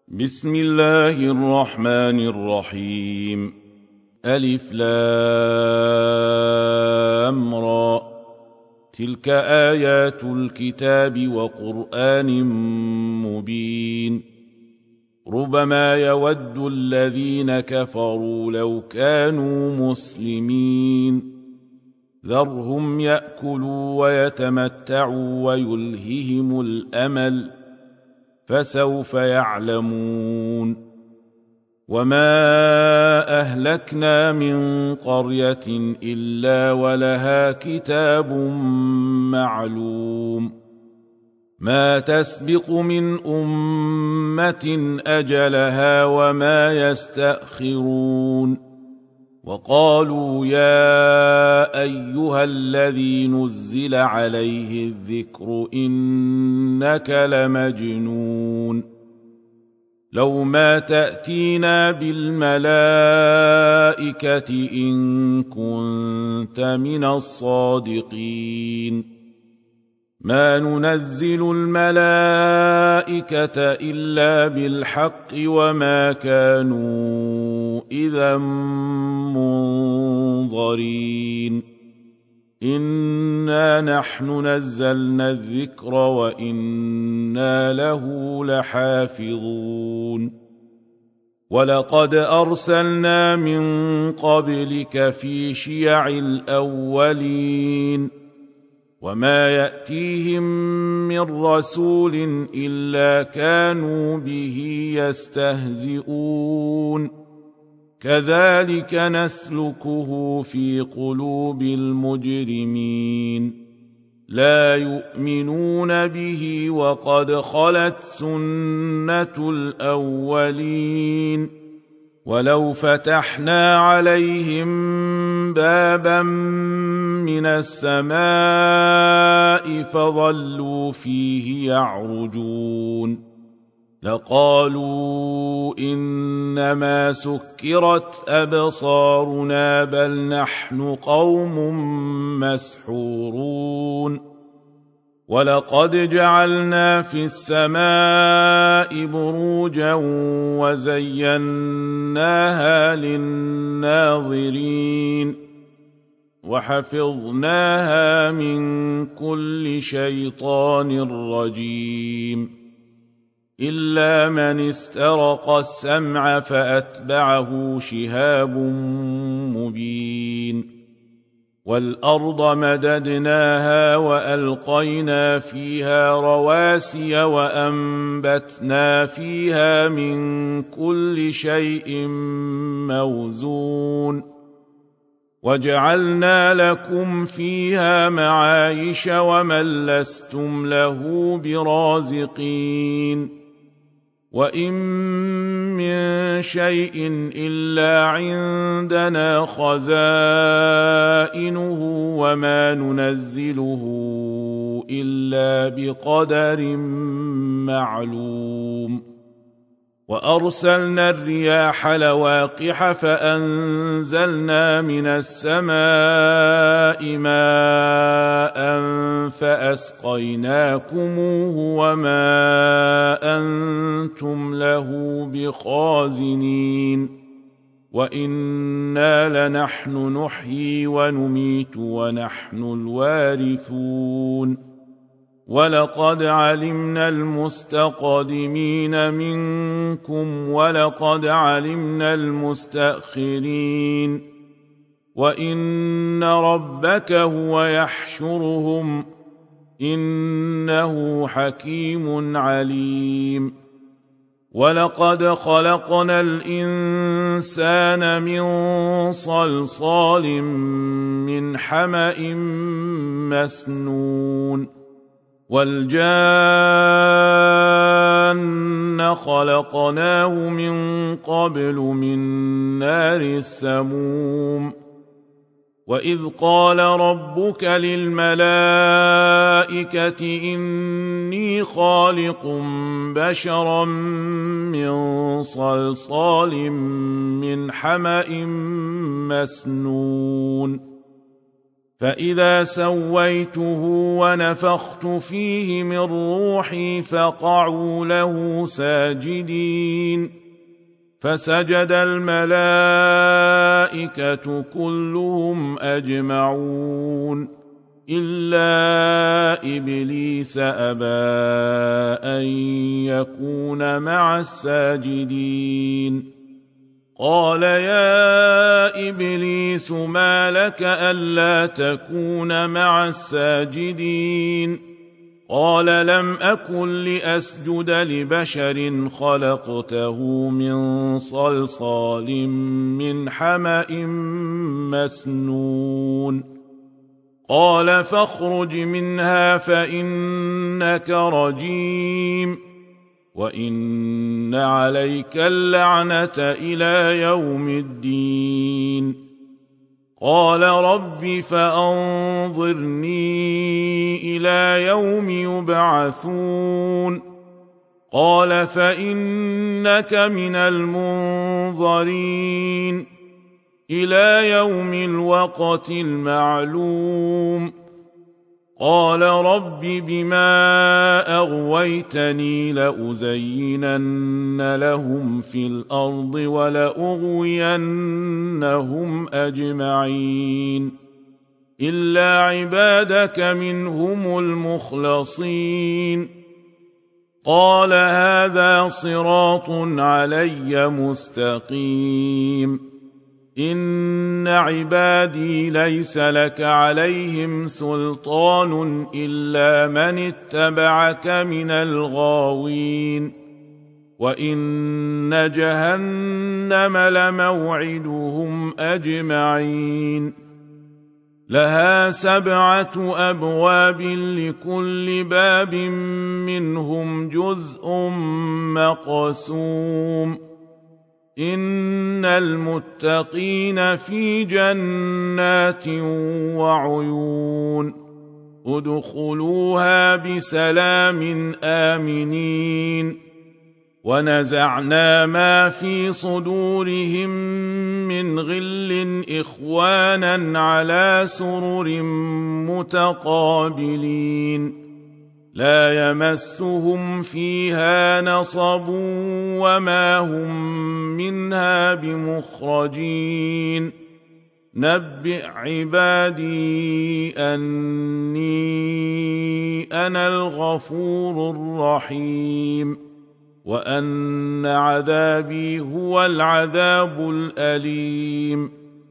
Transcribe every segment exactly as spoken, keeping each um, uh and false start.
بسم الله الرحمن الرحيم. ألف لام را، تلك آيات الكتاب وقرآن مبين. ربما يود الذين كفروا لو كانوا مسلمين، ذرهم يأكلوا ويتمتعوا ويلههم الأمل، فسوف يعلمون. وما أهلكنا من قرية إلا ولها كتاب معلوم، ما تسبق من أمة أجلها وما يستأخرون. وقالوا يا أيها الذي نزل عليه الذكر إنك لمجنون، لو ما تأتينا بالملائكة إن كنت من الصادقين. ما ننزل الملائكة إلا بالحق وما كانوا إذا منظرين. إنا نحن نزلنا الذكر وإنا له لحافظون. ولقد أرسلنا من قبلك في شيع الأولين، وما يأتيهم من رسول إلا كانوا به يستهزئون. كذلك نسلكه في قلوب المجرمين، لا يؤمنون به وقد خلت سنة الأولين. ولو فتحنا عليهم بابا من السماء فظلوا فيه يعرجون لقالوا إنما سكرت أبصارنا بل نحن قوم مسحورون. ولقد جعلنا في السماء بروجا وزيناها للناظرين، وحفظناها من كل شيطان رجيم، إلا من استرق السمع فأتبعه شهاب مبين. والأرض مددناها وألقينا فيها رواسي وأنبتنا فيها من كل شيء موزون، وجعلنا لكم فيها معايش ومن لستم له برازقين. وإن من شيء إلا عندنا خزائنه وما ننزله إلا بقدر معلوم. وأرسلنا الرياح لواقح فأنزلنا من السماء ماء فأسقيناكموه وما أنتم له بخازنين. وإنا لنحن نحيي ونميت ونحن الوارثون. ولقد علمنا المستقدمين منكم ولقد علمنا المستأخرين. وإن ربك هو يحشرهم إنه حكيم عليم. ولقد خلقنا الإنسان من صلصال من حمأ مسنون. والجان خلقناه من قبل من نار السموم. وإذ قال ربك للملائكة إني خالق بشرا من صلصال من حمأ مسنون. فإذا سويته ونفخت فيه من روحي فقعوا له ساجدين فسجد الملائكة كلهم أجمعون إلا إبليس أبى أن يكون مع الساجدين قال يا إبليس ما لك ألا تكون مع الساجدين قال لم أكن لأسجد لبشر خلقته من صلصال من حمأ مسنون قال فاخرج منها فإنك رجيم وإن عليك اللعنة إلى يوم الدين قال رب فأنظرني إلى يوم يبعثون قال فإنك من المنظرين إلى يوم الوقت المعلوم قال رب بما أغويتني لأزينن لهم في الأرض ولأغوينهم أجمعين إلا عبادك منهم المخلصين قال هذا صراط علي مستقيم إن عبادي ليس لك عليهم سلطان إلا من اتبعك من الغاوين وإن جهنم لموعدهم أجمعين لها سبعة أبواب لكل باب منهم جزء مقسوم إن المتقين في جنات وعيون ادخلوها بسلام آمنين ونزعنا ما في صدورهم من غل إخوانا على سرر متقابلين لا يمسهم فيها نصب وما هم منها بمخرجين نبئ عبادي أني أنا الغفور الرحيم وأن عذابي هو العذاب الأليم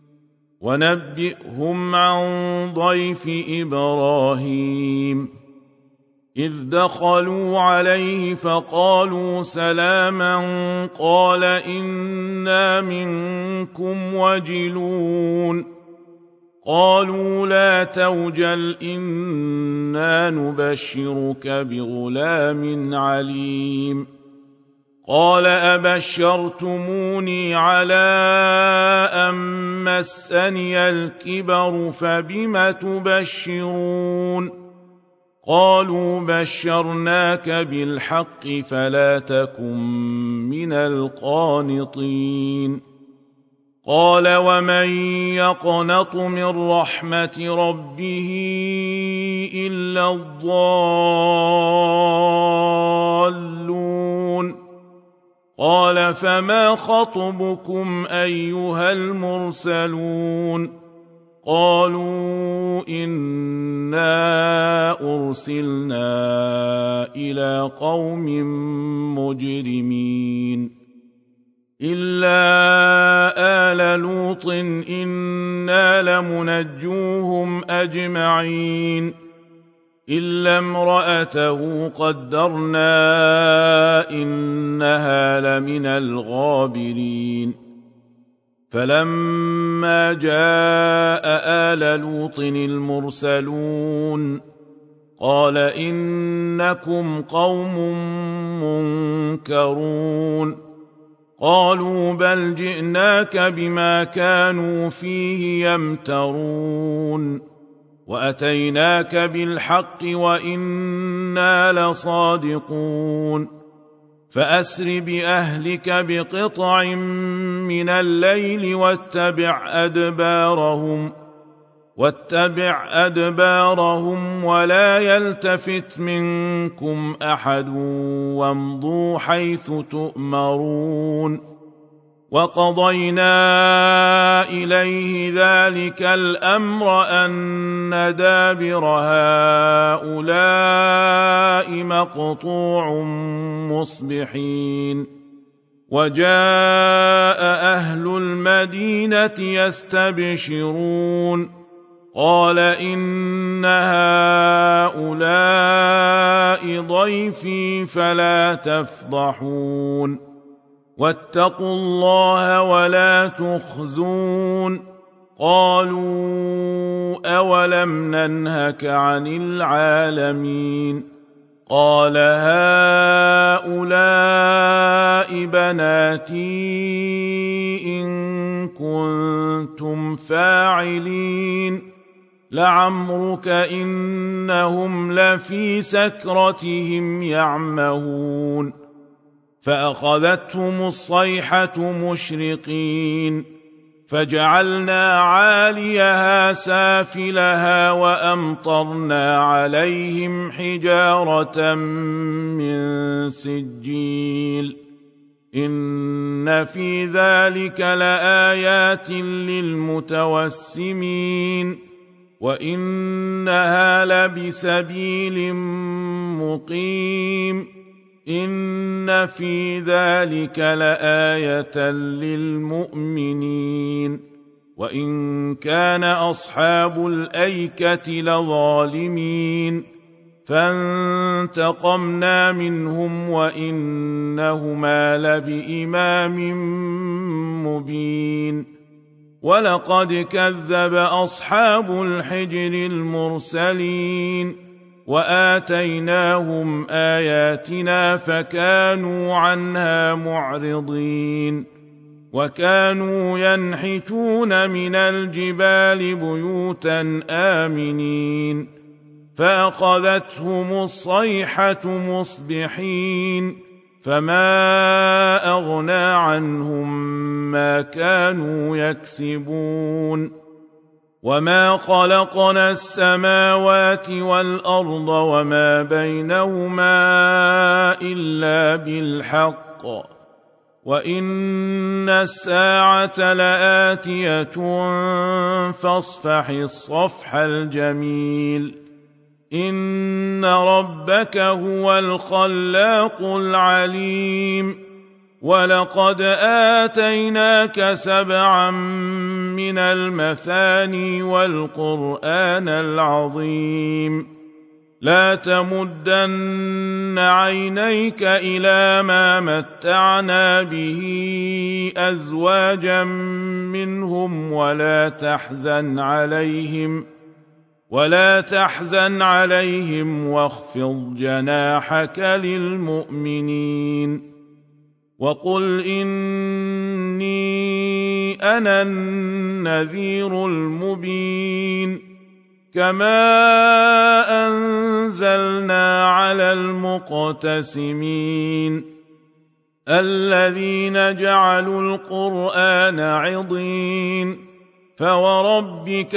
ونبئهم عن ضيف إبراهيم إذ دخلوا عليه فقالوا سلاما قال إنا منكم وجلون قالوا لا توجل إنا نبشرك بغلام عليم قال أبشرتموني على أن مسني الكبر فبم تبشرون قالوا بشرناك بالحق فلا تكن من القانطين قال ومن يقنط من رحمة ربه إلا الضالون قال فما خطبكم أيها المرسلون قالوا إنا أرسلنا إلى قوم مجرمين إلا آل لوط إنا لمنجوهم أجمعين إلا امرأته قدرنا إنها لمن الغابرين فلما جاء آل لوط المرسلون قال إنكم قوم منكرون قالوا بل جئناك بما كانوا فيه يمترون وأتيناك بالحق وإنا لصادقون فأسر بأهلك بقطع من الليل واتبع أدبارهم واتبع أدبارهم ولا يلتفت منكم أحد وامضوا حيث تؤمرون وقضينا إليه ذلك الأمر أن دابر هؤلاء مقطوع مصبحين وجاء أهل المدينة يستبشرون قال إن هؤلاء ضيفي فلا تفضحون واتقوا الله ولا تخزون قالوا أولم ننهك عن العالمين قال هؤلاء بناتي إن كنتم فاعلين لعمرك إنهم لفي سكرتهم يعمهون فأخذتهم الصيحة مشرقين فجعلنا عاليها سافلها وأمطرنا عليهم حجارة من سجيل إن في ذلك لآيات للمتوسمين وإنها لبسبيل مقيم إن في ذلك لآية للمؤمنين وإن كان أصحاب الأيكة لظالمين فانتقمنا منهم وإنهما لبإمام مبين ولقد كذب أصحاب الحجر المرسلين وآتيناهم آياتنا فكانوا عنها معرضين وكانوا ينحتون من الجبال بيوتا آمنين فأخذتهم الصيحة مصبحين فما أغنى عنهم ما كانوا يكسبون وما خلقنا السماوات والأرض وما بينهما إلا بالحق وإن الساعة لآتية فاصفح الصفح الجميل إن ربك هو الخلاق العليم ولقد آتيناك سبعا من المثاني والقرآن العظيم لا تمدن عينيك إلى ما متعنا به أزواجا منهم ولا تحزن عليهم ولا تحزن عليهم واخفض جناحك للمؤمنين وقل إني أنا النذير المبين كما أنزلنا على المقتسمين الذين جعلوا القرآن عضين فوربك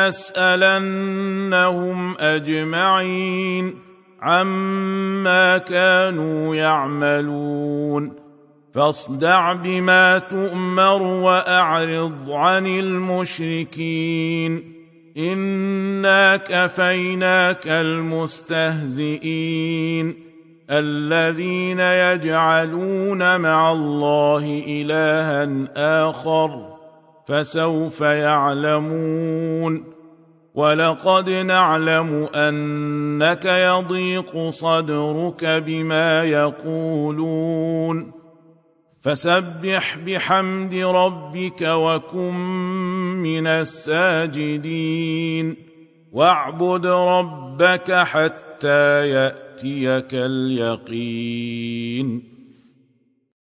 لنسألنهم أجمعين عما كانوا يعملون فاصدع بما تؤمر وأعرض عن المشركين إنا كفيناك المستهزئين الذين يجعلون مع الله إلها آخر فسوف يعلمون ولقد نعلم أنك يضيق صدرك بما يقولون فسبح بحمد ربك وكن من الساجدين واعبد ربك حتى يأتيك اليقين